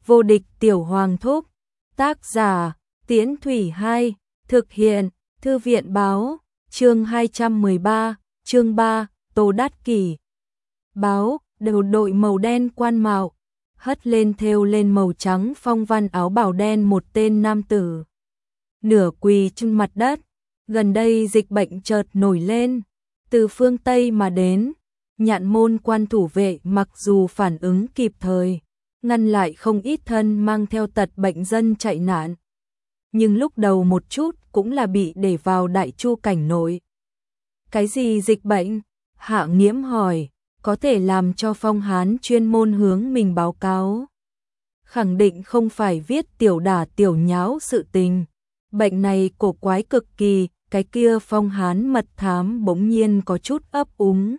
Vô địch tiểu hoàng thúc. Tác giả, Tiễn Thủy 2, thực hiện, Thư viện báo, chương 213, chương 3, Tô Đát Kỷ. Báo, đầu đội màu đen quan mạo, hất lên thêu lên màu trắng phong văn áo bào đen một tên nam tử. Nửa quỳ trên mặt đất, gần đây dịch bệnh chợt nổi lên, từ phương Tây mà đến, Nhạn Môn quan thủ vệ mặc dù phản ứng kịp thời, ngăn lại không ít thân mang theo tật bệnh dân chạy nạn. Nhưng lúc đầu một chút cũng là bị để vào Đại Chu cảnh nội. Cái gì dịch bệnh? Hạ Nghiễm hỏi, có thể làm cho Phong Hán chuyên môn hướng mình báo cáo. Khẳng định không phải viết tiểu đả tiểu nháo sự tình. Bệnh này cổ quái cực kỳ, cái kia Phong Hán mật thám bỗng nhiên có chút ấp úng.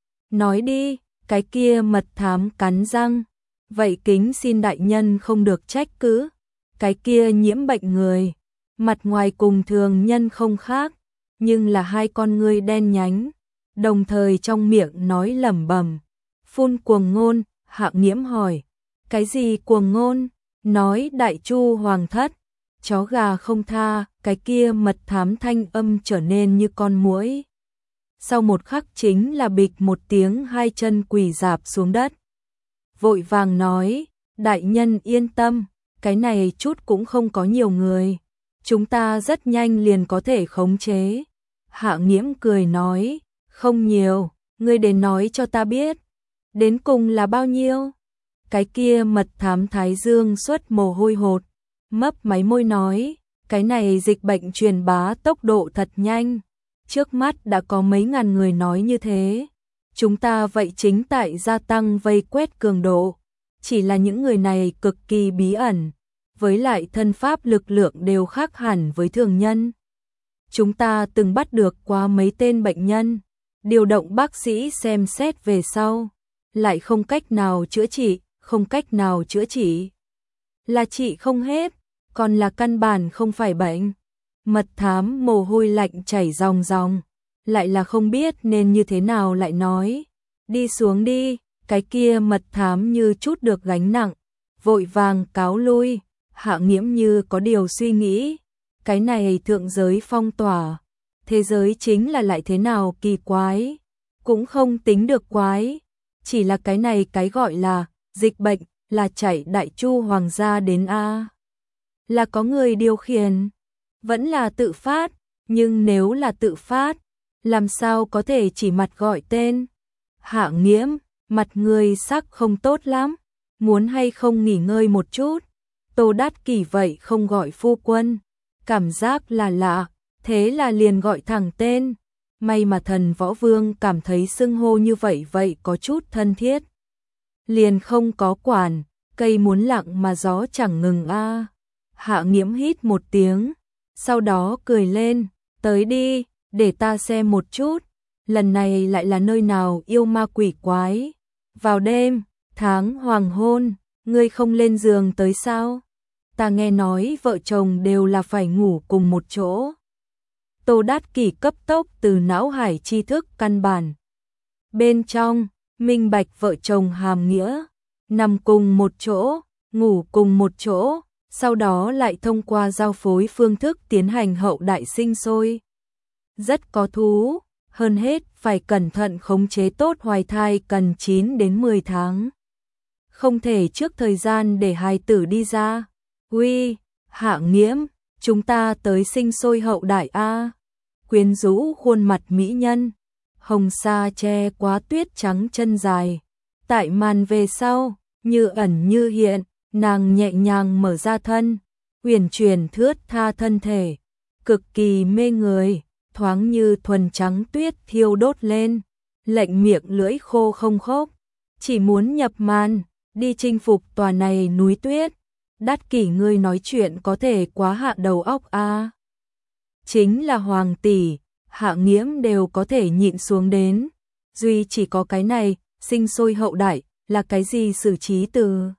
Nói đi, cái kia mật thám cắn răng. Vậy kính xin đại nhân không được trách cứ. Cái kia nhiễm bệnh người, mặt ngoài cùng thường nhân không khác, nhưng là hai con ngươi đen nhánh, đồng thời trong miệng nói lẩm bẩm, phun cuồng ngôn. Hạ Nghiễm hỏi, cái gì cuồng ngôn? Nói Đại Chu hoàng thất, chó gà không tha. Cái kia mật thám thanh âm trở nên như con muỗi. Sau một khắc chính là bịch một tiếng, hai chân quỳ rạp xuống đất. Vội vàng nói, đại nhân yên tâm, cái này chút cũng không có nhiều người, chúng ta rất nhanh liền có thể khống chế. Hạ Nghiễm cười nói, không nhiều, ngươi đến nói cho ta biết, đến cùng là bao nhiêu? Cái kia mật thám thái dương xuất mồ hôi hột, mấp máy môi nói, cái này dịch bệnh truyền bá tốc độ thật nhanh, trước mắt đã có mấy ngàn người nói như thế. Chúng ta vậy chính tại gia tăng vây quét cường độ, chỉ là những người này cực kỳ bí ẩn, với lại thân pháp lực lượng đều khác hẳn với thường nhân. Chúng ta từng bắt được qua mấy tên bệnh nhân, điều động bác sĩ xem xét về sau, lại không cách nào chữa trị, không cách nào chữa trị. Là trị không hết, còn là căn bản không phải bệnh. Mật thám mồ hôi lạnh chảy ròng ròng, lại là không biết nên như thế nào lại nói. Đi xuống đi, cái kia mật thám như chút được gánh nặng, vội vàng cáo lui. Hạ Nghiễm như có điều suy nghĩ, cái này thượng giới phong tỏa, thế giới chính là lại thế nào kỳ quái, cũng không tính được quái, chỉ là cái này cái gọi là dịch bệnh là chạy Đại Chu hoàng gia đến a, là có người điều khiển, vẫn là tự phát, nhưng nếu là tự phát, làm sao có thể chỉ mặt gọi tên? Hạ Nghiễm, mặt người sắc không tốt lắm, muốn hay không nghỉ ngơi một chút? Tô Đát Kỷ vậy không gọi phu quân, cảm giác là lạ, thế là liền gọi thẳng tên. May mà Thần Võ Vương cảm thấy xưng hô như vậy vậy có chút thân thiết. Liền không có quản, cây muốn lặng mà gió chẳng ngừng a. Hạ Nghiễm hít một tiếng, sau đó cười lên, tới đi, để ta xem một chút, lần này lại là nơi nào yêu ma quỷ quái. Vào đêm, tháng hoàng hôn, ngươi không lên giường tới sao? Ta nghe nói vợ chồng đều là phải ngủ cùng một chỗ. Tô Đát Kỷ cấp tốc từ não hải tri thức căn bản. Bên trong, minh bạch vợ chồng hàm nghĩa, nằm cùng một chỗ, ngủ cùng một chỗ, sau đó lại thông qua giao phối phương thức tiến hành hậu đại sinh sôi. Rất có thú, hơn hết phải cẩn thận khống chế tốt hoài thai cần 9 đến 10 tháng. Không thể trước thời gian để hài tử đi ra. Uy, Hạ Nghiễm, chúng ta tới sinh sôi hậu đại a. Quyến rũ khuôn mặt mỹ nhân, hồng sa che quá tuyết trắng chân dài. Tại màn về sau, như ẩn như hiện, nàng nhẹ nhàng mở ra thân, uyển chuyển thướt tha thân thể, cực kỳ mê người, thoáng như thuần trắng tuyết thiêu đốt lên, lệnh miệng lưỡi khô không khốc, chỉ muốn nhập màn, đi chinh phục tòa này núi tuyết. Đát Kỷ ngươi nói chuyện có thể quá hạ đầu óc a. Chính là hoàng tỷ, Hạ Nghiễm đều có thể nhịn xuống đến, duy chỉ có cái này, sinh sôi hậu đại, là cái gì xử trí từ?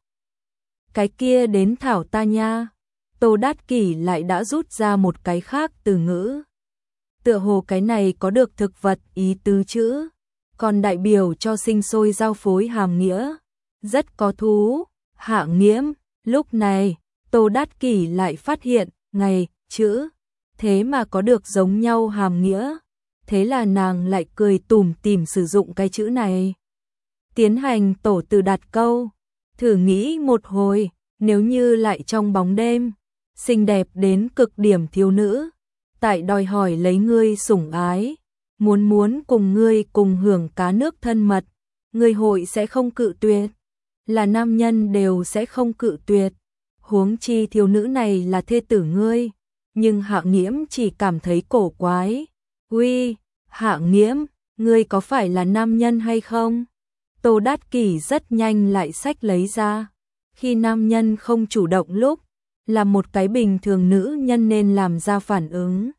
Cái kia đến thảo ta nha. Tô Đát Kỷ lại đã rút ra một cái khác từ ngữ. Tựa hồ cái này có được thực vật ý tứ chữ, còn đại biểu cho sinh sôi giao phối hàm nghĩa. Rất có thú. Hạ Nghiễm, Lúc này, Tô Đát Kỷ lại phát hiện, ngày, chữ, thế mà có được giống nhau hàm nghĩa. Thế là nàng lại cười tủm tỉm sử dụng cái chữ này. Tiến hành tổ từ đặt câu, thử nghĩ một hồi, nếu như lại trong bóng đêm, xinh đẹp đến cực điểm thiếu nữ, tại đòi hỏi lấy ngươi sủng ái, muốn cùng ngươi cùng hưởng cá nước thân mật, ngươi hội sẽ không cự tuyệt, là nam nhân đều sẽ không cự tuyệt, huống chi thiếu nữ này là thê tử ngươi, nhưng Hạ Nghiễm chỉ cảm thấy cổ quái. Uy, Hạ Nghiễm, ngươi có phải là nam nhân hay không? Tô Đát Kỷ rất nhanh lại xách lấy ra. Khi nam nhân không chủ động lúc, là một cái bình thường nữ nhân nên làm ra phản ứng.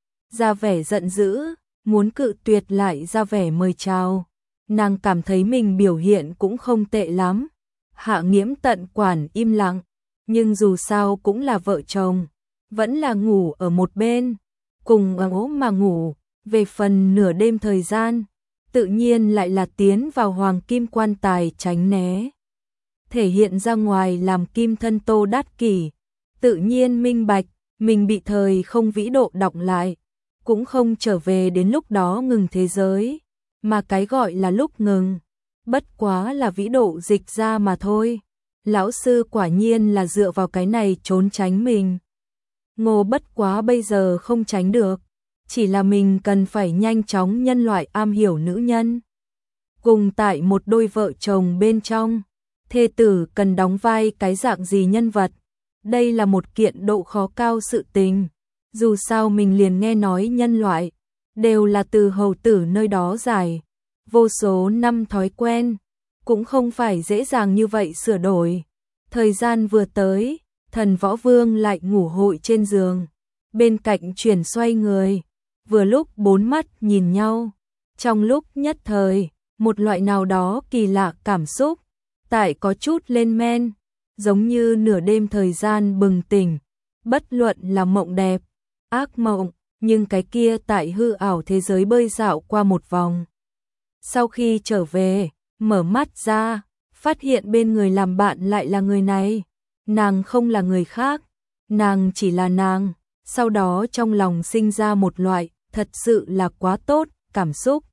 Ra vẻ giận dữ, muốn cự tuyệt lại ra vẻ mời chào. Nàng cảm thấy mình biểu hiện cũng không tệ lắm. Hạ Nghiễm tận quản im lặng, nhưng dù sao cũng là vợ chồng, vẫn là ngủ ở một bên, cùng ố mà ngủ. Về phần nửa đêm thời gian, tự nhiên lại là tiến vào hoàng kim quan tài tránh né. Thể hiện ra ngoài làm kim thân Tô Đát Kỷ, tự nhiên minh bạch, mình bị thời không vĩ độ đọng lại, cũng không trở về đến lúc đó ngừng thế giới, mà cái gọi là lúc ngừng, bất quá là vĩ độ dịch ra mà thôi. Lão sư quả nhiên là dựa vào cái này trốn tránh mình. Ngô bất quá bây giờ không tránh được, chỉ là mình cần phải nhanh chóng nhân loại am hiểu nữ nhân. Cùng tại một đôi vợ chồng bên trong, thê tử cần đóng vai cái dạng gì nhân vật. Đây là một kiện độ khó cao sự tình. Dù sao mình liền nghe nói nhân loại đều là từ hầu tử nơi đó giải vô số năm thói quen, cũng không phải dễ dàng như vậy sửa đổi. Thời gian vừa tới, Thần Võ Vương lại ngủ hội trên giường, bên cạnh chuyển xoay người, vừa lúc bốn mắt nhìn nhau. Trong lúc nhất thời, một loại nào đó kỳ lạ cảm xúc, tại có chút lên men, giống như nửa đêm thời gian bừng tỉnh, bất luận là mộng đẹp, ác mộng, nhưng cái kia tại hư ảo thế giới bơi dạo qua một vòng. Sau khi trở về, mở mắt ra, phát hiện bên người làm bạn lại là người này. Nàng không là người khác, nàng chỉ là nàng. Sau đó trong lòng sinh ra một loại, thật sự là quá tốt, cảm xúc.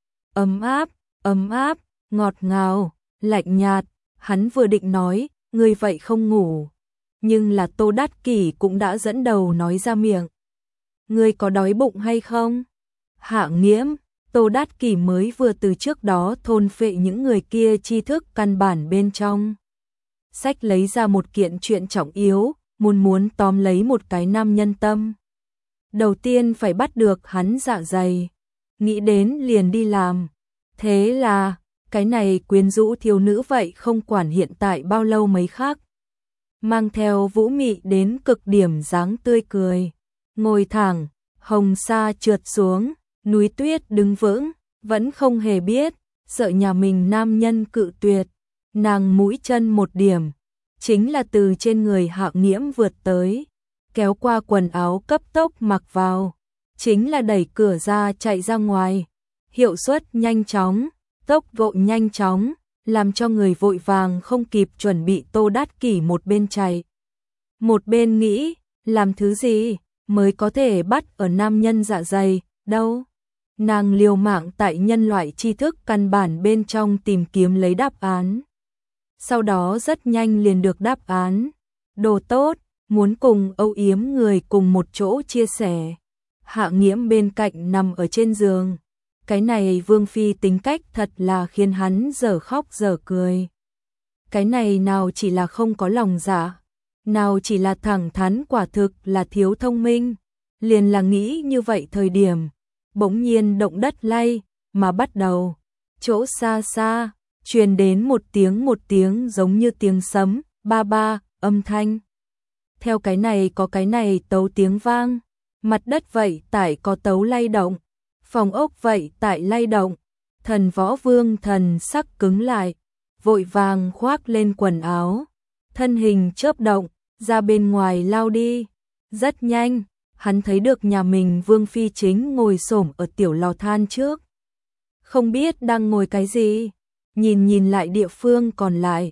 Ấm áp, ngọt ngào, lạnh nhạt. Hắn vừa định nói, ngươi vậy không ngủ. Nhưng là Tô Đát Kỷ cũng đã dẫn đầu nói ra miệng. Ngươi có đói bụng hay không? Hạ Nghiễm, Tô Đát Kỷ mới vừa từ trước đó thôn phệ những người kia tri thức căn bản bên trong. Sách lấy ra một kiện chuyện trọng yếu, muốn tóm lấy một cái nam nhân tâm. Đầu tiên phải bắt được hắn dạ dày, nghĩ đến liền đi làm. Thế là, cái này quyến rũ thiếu nữ vậy không quản hiện tại bao lâu mấy khác. Mang theo vũ mị đến cực điểm dáng tươi cười, ngồi thẳng, hồng sa trượt xuống, núi tuyết đứng vững, vẫn không hề biết, sợ nhà mình nam nhân cự tuyệt. Nàng mũi chân một điểm, chính là từ trên người Hạ Nghiễm vượt tới, kéo qua quần áo cấp tốc mặc vào, chính là đẩy cửa ra chạy ra ngoài. Hiệu suất nhanh chóng, tốc độ nhanh chóng, làm cho người vội vàng không kịp chuẩn bị. Tô Đát Kỷ một bên chạy, một bên nghĩ, làm thứ gì mới có thể bắt ở nam nhân dạ dày, đâu. Nàng liều mạng tại nhân loại tri thức căn bản bên trong tìm kiếm lấy đáp án. Sau đó rất nhanh liền được đáp án. Đồ tốt, muốn cùng âu yếm người cùng một chỗ chia sẻ. Hạ Nghiễm bên cạnh nằm ở trên giường. Cái này Vương Phi tính cách thật là khiến hắn dở khóc dở cười. Cái này nào chỉ là không có lòng dạ, nào chỉ là thẳng thắn, quả thực là thiếu thông minh. Liền là nghĩ như vậy thời điểm, bỗng nhiên động đất lay, mà bắt đầu. Chỗ xa xa, truyền đến một tiếng giống như tiếng sấm, ba ba, âm thanh. Theo cái này có cái này tấu tiếng vang, mặt đất vậy tại có tấu lay động, phòng ốc vậy tại lay động. Thần Võ Vương thần sắc cứng lại, vội vàng khoác lên quần áo, thân hình chớp động, ra bên ngoài lao đi. Rất nhanh, hắn thấy được nhà mình Vương Phi chính ngồi xổm ở tiểu lò than trước. Không biết đang ngồi cái gì, nhìn lại địa phương còn lại,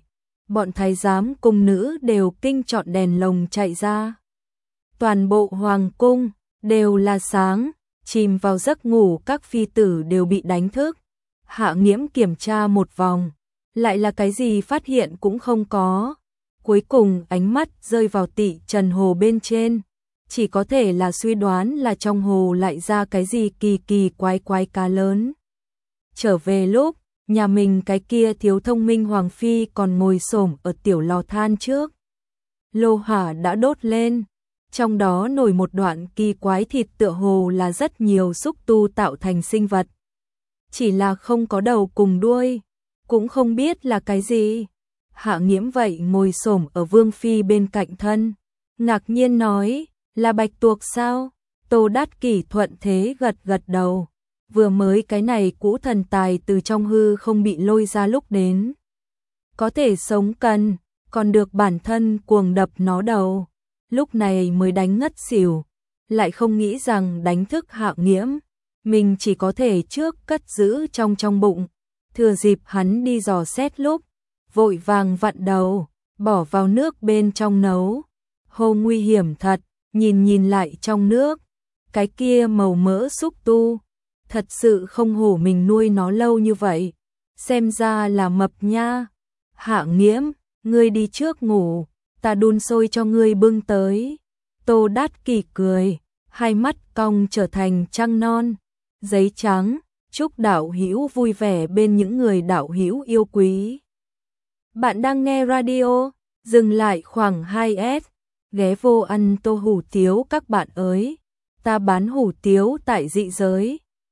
bọn thái giám cung nữ đều kinh chọn đèn lồng chạy ra. Toàn bộ hoàng cung đều là sáng, chìm vào giấc ngủ các phi tử đều bị đánh thức. Hạ Nghiễm kiểm tra một vòng, lại là cái gì phát hiện cũng không có. Cuối cùng ánh mắt rơi vào Tị Trần Hồ bên trên, chỉ có thể là suy đoán là trong hồ lại ra cái gì kỳ kỳ quái quái cá lớn. Trở về lúc, nhà mình cái kia thiếu thông minh hoàng phi còn ngồi xổm ở tiểu lò than trước. Lô hỏa đã đốt lên, trong đó nổi một đoạn kỳ quái thịt tựa hồ là rất nhiều xúc tu tạo thành sinh vật. Chỉ là không có đầu cùng đuôi, cũng không biết là cái gì. Hạ Nghiễm vậy ngồi xổm ở Vương phi bên cạnh thân, ngạc nhiên nói, là bạch tuộc sao? Tô Đát Kỷ thuận thế gật gật đầu. Vừa mới cái này cũ thần tài từ trong hư không bị lôi ra lúc đến. Có thể sống cần, còn được bản thân cuồng đập nó đầu. Lúc này mới đánh ngất xỉu, lại không nghĩ rằng đánh thức Hạ Nghiễm. Mình chỉ có thể trước cất giữ trong bụng. Thừa dịp hắn đi dò xét lúc, vội vàng vặn đầu, bỏ vào nước bên trong nấu. Hồ nguy hiểm thật, nhìn lại trong nước. Cái kia màu mỡ xúc tu. Thật sự không hổ mình nuôi nó lâu như vậy. Xem ra là mập nha. Hạ Nghiễm, ngươi đi trước ngủ, ta đun sôi cho ngươi bưng tới. Tô Đát Kỷ cười, hai mắt cong trở thành trăng non, giấy trắng. Chúc đạo hữu vui vẻ bên những người đạo hữu yêu quý. Bạn đang nghe radio, dừng lại khoảng 2S, ghé vô ăn tô hủ tiếu các bạn ơi. Ta bán hủ tiếu tại dị giới.